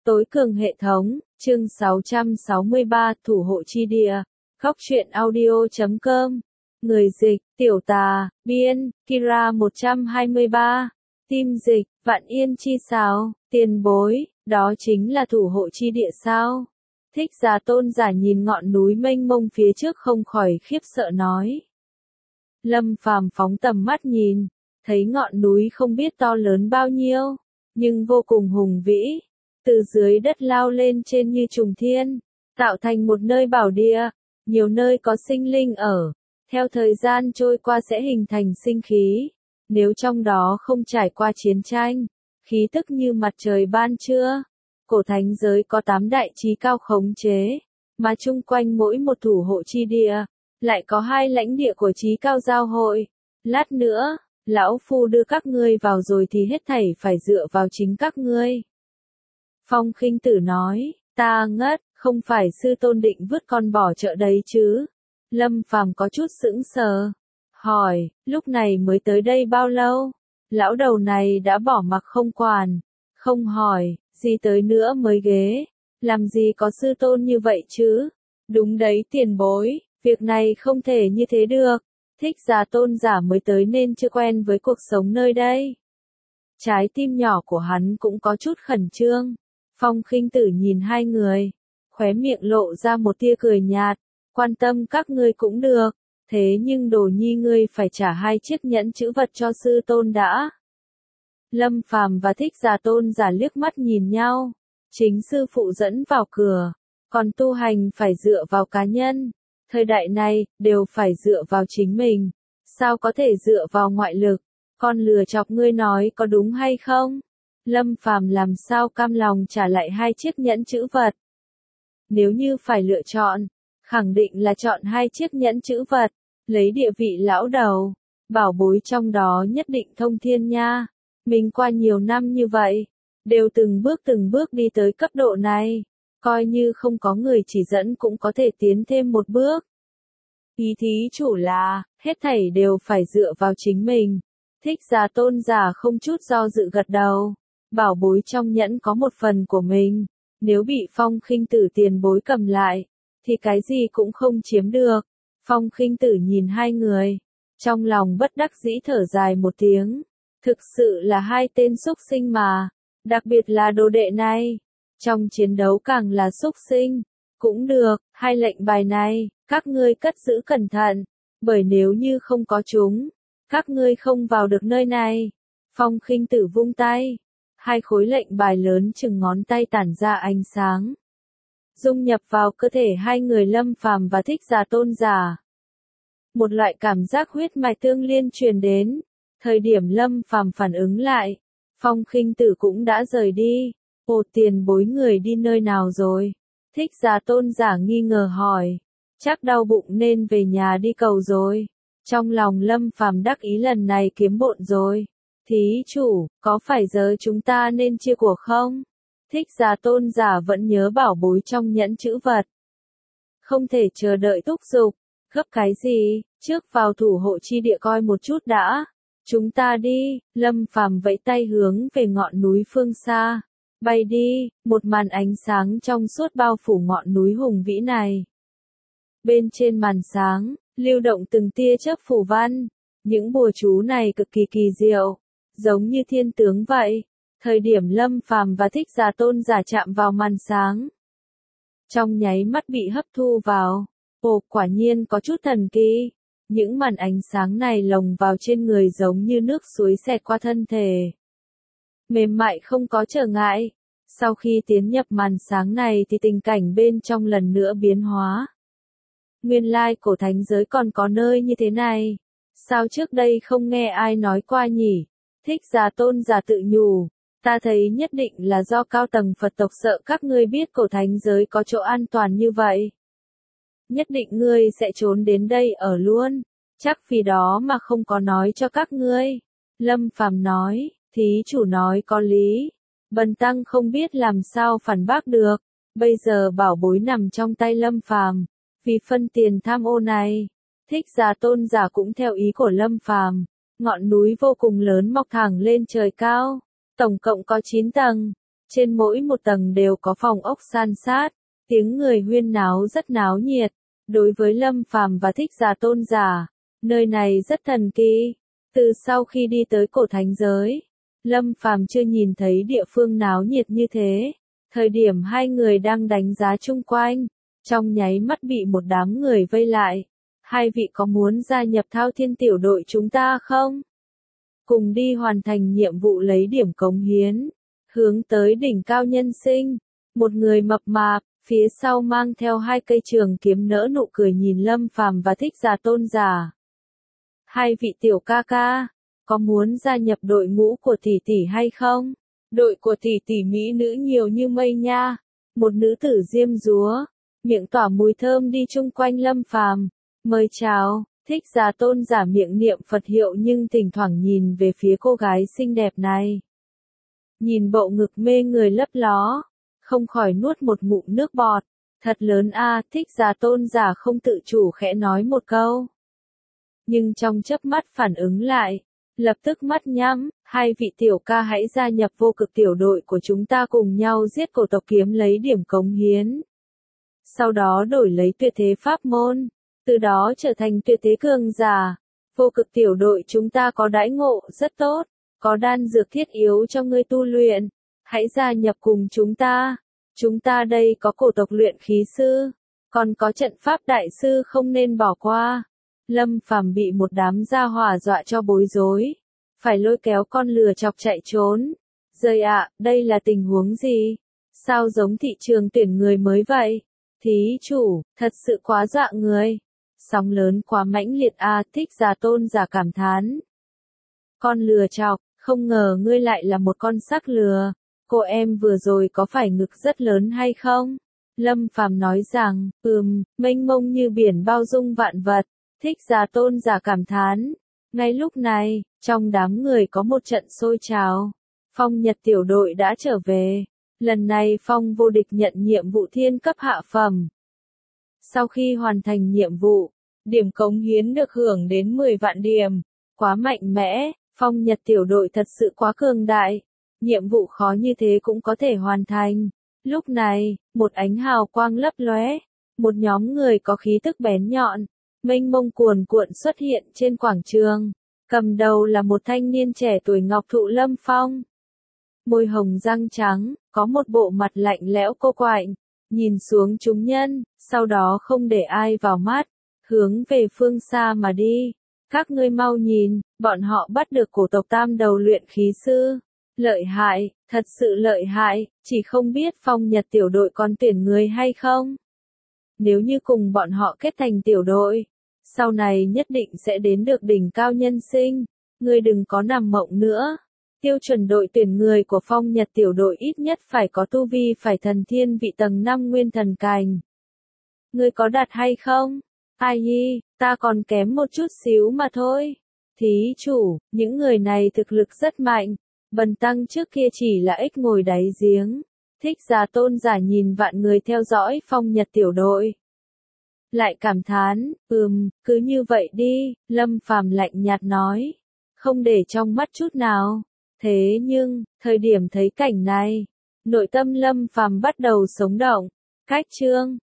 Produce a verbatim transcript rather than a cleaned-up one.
Tối cường hệ thống, chương sáu trăm sáu mươi ba, thủ hộ chi địa. Góc truyện audio chấm com. Người dịch, Tiểu Tà, biên, Kira một trăm hai mươi ba. Tim dịch, Vạn Yên chi sao, tiền bối, đó chính là thủ hộ chi địa sao? Thích Giả Tôn giả nhìn ngọn núi mênh mông phía trước không khỏi khiếp sợ nói. Lâm Phàm phóng tầm mắt nhìn, thấy ngọn núi không biết to lớn bao nhiêu, nhưng vô cùng hùng vĩ, từ dưới đất lao lên trên như trùng thiên, tạo thành một nơi bảo địa, nhiều nơi có sinh linh ở, theo thời gian trôi qua sẽ hình thành sinh khí, nếu trong đó không trải qua chiến tranh, khí tức như mặt trời ban trưa. Cổ thánh giới có tám đại chí cao khống chế, mà chung quanh mỗi một thủ hộ chi địa, lại có hai lãnh địa của chí cao giao hội. Lát nữa, lão phu đưa các ngươi vào rồi thì hết thảy phải dựa vào chính các ngươi. Phong Khinh Tử nói, ta ngất, không phải sư tôn định vứt con bỏ chợ đấy chứ? Lâm Phàm có chút sững sờ, hỏi, lúc này mới tới đây bao lâu? Lão đầu này đã bỏ mặc không quản, không hỏi, gì tới nữa mới ghế, làm gì có sư tôn như vậy chứ? Đúng đấy tiền bối, việc này không thể như thế được, Thích Giả Tôn giả mới tới nên chưa quen với cuộc sống nơi đây. Trái tim nhỏ của hắn cũng có chút khẩn trương. Phong Khinh Tử nhìn hai người, khóe miệng lộ ra một tia cười nhạt, quan tâm các ngươi cũng được, thế nhưng Đồ Nhi ngươi phải trả hai chiếc nhẫn chữ vật cho sư tôn đã. Lâm Phàm và Thích Giả Tôn giả liếc mắt nhìn nhau, chính sư phụ dẫn vào cửa, còn tu hành phải dựa vào cá nhân, thời đại này, đều phải dựa vào chính mình, sao có thể dựa vào ngoại lực, con lừa chọc ngươi nói có đúng hay không? Lâm Phàm làm sao cam lòng trả lại hai chiếc nhẫn chữ vật. Nếu như phải lựa chọn, khẳng định là chọn hai chiếc nhẫn chữ vật, lấy địa vị lão đầu, bảo bối trong đó nhất định thông thiên nha. Mình qua nhiều năm như vậy, đều từng bước từng bước đi tới cấp độ này, coi như không có người chỉ dẫn cũng có thể tiến thêm một bước. Ý thí chủ là, hết thảy đều phải dựa vào chính mình. Thích Giả Tôn giả không chút do dự gật đầu. Bảo bối trong nhẫn có một phần của mình, nếu bị Phong Khinh Tử tiền bối cầm lại, thì cái gì cũng không chiếm được. Phong Khinh Tử nhìn hai người, trong lòng bất đắc dĩ thở dài một tiếng, thực sự là hai tên xúc sinh mà, đặc biệt là đồ đệ này, trong chiến đấu càng là xúc sinh. Cũng được, hai lệnh bài này, các ngươi cất giữ cẩn thận, bởi nếu như không có chúng, các ngươi không vào được nơi này. Phong Khinh Tử vung tay. Hai khối lệnh bài lớn chừng ngón tay tản ra ánh sáng, dung nhập vào cơ thể hai người Lâm Phàm và Thích Giả Tôn giả. Một loại cảm giác huyết mạch tương liên truyền đến, thời điểm Lâm Phàm phản ứng lại, Phong Khinh Tử cũng đã rời đi. Ồ, tiền bối người đi nơi nào rồi? Thích Giả Tôn giả nghi ngờ hỏi, chắc đau bụng nên về nhà đi cầu rồi. Trong lòng Lâm Phàm đắc ý lần này kiếm bộn rồi. Thí chủ, có phải giờ chúng ta nên chia của không? Thích Giả Tôn giả vẫn nhớ bảo bối trong nhẫn chữ vật. Không thể chờ đợi thúc giục, gấp cái gì, trước vào thủ hộ chi địa coi một chút đã. Chúng ta đi, Lâm Phàm vẫy tay hướng về ngọn núi phương xa. Bay đi, một màn ánh sáng trong suốt bao phủ ngọn núi hùng vĩ này. Bên trên màn sáng, lưu động từng tia chớp phù văn, những bùa chú này cực kỳ kỳ diệu, giống như thiên tướng vậy. Thời điểm Lâm Phàm và Thích Giả Tôn giả chạm vào màn sáng, trong nháy mắt bị hấp thu vào. Ồ, quả nhiên có chút thần kỳ. Những màn ánh sáng này lồng vào trên người giống như nước suối xẹt qua thân thể, mềm mại không có trở ngại. Sau khi tiến nhập màn sáng này thì tình cảnh bên trong lần nữa biến hóa. Nguyên lai cổ thánh giới còn có nơi như thế này, sao trước đây không nghe ai nói qua nhỉ? Thích Giả Tôn giả tự nhủ, ta thấy nhất định là do cao tầng Phật tộc sợ các ngươi biết cổ thánh giới có chỗ an toàn như vậy. Nhất định ngươi sẽ trốn đến đây ở luôn, chắc vì đó mà không có nói cho các ngươi. Lâm Phàm nói, thí chủ nói có lý, bần tăng không biết làm sao phản bác được, bây giờ bảo bối nằm trong tay Lâm Phàm, vì phân tiền tham ô này. Thích Giả Tôn giả cũng theo ý của Lâm Phàm. Ngọn núi vô cùng lớn mọc thẳng lên trời cao, tổng cộng có chín tầng, Trên mỗi một tầng đều có phòng ốc san sát, tiếng người huyên náo rất náo nhiệt. Đối với Lâm Phàm và Thích Giả Tôn Giả, nơi này rất thần kỳ. Từ sau khi đi tới cổ thánh giới, Lâm Phàm chưa nhìn thấy địa phương náo nhiệt như thế. Thời điểm hai người đang đánh giá chung quanh, trong nháy mắt bị một đám người vây lại. Hai vị có muốn gia nhập Thao Thiên tiểu đội chúng ta không? Cùng đi hoàn thành nhiệm vụ lấy điểm cống hiến, hướng tới đỉnh cao nhân sinh. Một người mập mạp, phía sau mang theo hai cây trường kiếm nỡ nụ cười nhìn Lâm Phàm và Thích Giả Tôn Giả. Hai vị tiểu ca ca, có muốn gia nhập đội ngũ của tỷ tỷ hay không? Đội của tỷ tỷ mỹ nữ nhiều như mây nha. Một nữ tử diêm dúa, miệng tỏa mùi thơm đi chung quanh Lâm Phàm. Mời chào. Thích Giả Tôn Giả miệng niệm Phật hiệu nhưng thỉnh thoảng nhìn về phía cô gái xinh đẹp này. Nhìn bộ ngực mê người lấp ló, không khỏi nuốt một ngụm nước bọt. Thật lớn a, Thích Giả Tôn Giả không tự chủ khẽ nói một câu. Nhưng trong chớp mắt phản ứng lại, lập tức mắt nhắm, hai vị tiểu ca hãy gia nhập vô cực tiểu đội của chúng ta cùng nhau giết cổ tộc kiếm lấy điểm cống hiến. Sau đó đổi lấy tuyệt thế pháp môn, từ đó trở thành tuyệt thế cường giả. Vô cực tiểu đội chúng ta có đãi ngộ rất tốt, có đan dược thiết yếu cho ngươi tu luyện. Hãy gia nhập cùng chúng ta. Chúng ta đây có cổ tộc luyện khí sư, còn có trận pháp đại sư không nên bỏ qua. Lâm Phàm bị một đám gia hỏa dọa cho bối rối, phải lôi kéo con lừa chọc chạy trốn. Rời ạ, đây là tình huống gì? Sao giống thị trường tuyển người mới vậy? Thí chủ, thật sự quá dọa người. Sóng lớn quá mãnh liệt a, Thích Giả Tôn Giả cảm thán. Con lừa chọc, không ngờ ngươi lại là một con xác lừa. Cô em vừa rồi có phải ngực rất lớn hay không? Lâm Phàm nói rằng, ừm, mênh mông như biển bao dung vạn vật. Thích Giả Tôn Giả cảm thán. Ngay lúc này, trong đám người có một trận sôi trào. Phong Nhật tiểu đội đã trở về. Lần này Phong vô địch nhận nhiệm vụ thiên cấp hạ phẩm. Sau khi hoàn thành nhiệm vụ, điểm cống hiến được hưởng đến mười vạn điểm. Quá mạnh mẽ, Phong Nhật tiểu đội thật sự quá cường đại. Nhiệm vụ khó như thế cũng có thể hoàn thành. Lúc này, một ánh hào quang lấp lóe, một nhóm người có khí tức bén nhọn, mênh mông cuồn cuộn xuất hiện trên quảng trường. Cầm đầu là một thanh niên trẻ tuổi ngọc thụ lâm phong. Môi hồng răng trắng, có một bộ mặt lạnh lẽo cô quạnh, nhìn xuống chúng nhân, sau đó không để ai vào mắt, hướng về phương xa mà đi. Các ngươi mau nhìn, bọn họ bắt được cổ tộc tam đầu luyện khí sư. Lợi hại, thật sự lợi hại, chỉ không biết Phong Nhật tiểu đội còn tuyển người hay không. Nếu như cùng bọn họ kết thành tiểu đội, sau này nhất định sẽ đến được đỉnh cao nhân sinh. Ngươi đừng có nằm mộng nữa. Tiêu chuẩn đội tuyển người của Phong Nhật tiểu đội ít nhất phải có tu vi phải thần thiên vị tầng năm nguyên thần cành. Ngươi có đạt hay không? Ai nhi, ta còn kém một chút xíu mà thôi. Thí chủ, những người này thực lực rất mạnh. Bần tăng trước kia chỉ là ếch ngồi đáy giếng. Thích Giả Tôn Giả nhìn vạn người theo dõi Phong Nhật tiểu đội. Lại cảm thán, ừm, cứ như vậy đi, Lâm Phàm lạnh nhạt nói. Không để trong mắt chút nào. Thế nhưng, thời điểm thấy cảnh này, nội tâm Lâm Phàm bắt đầu sống động. Cách chương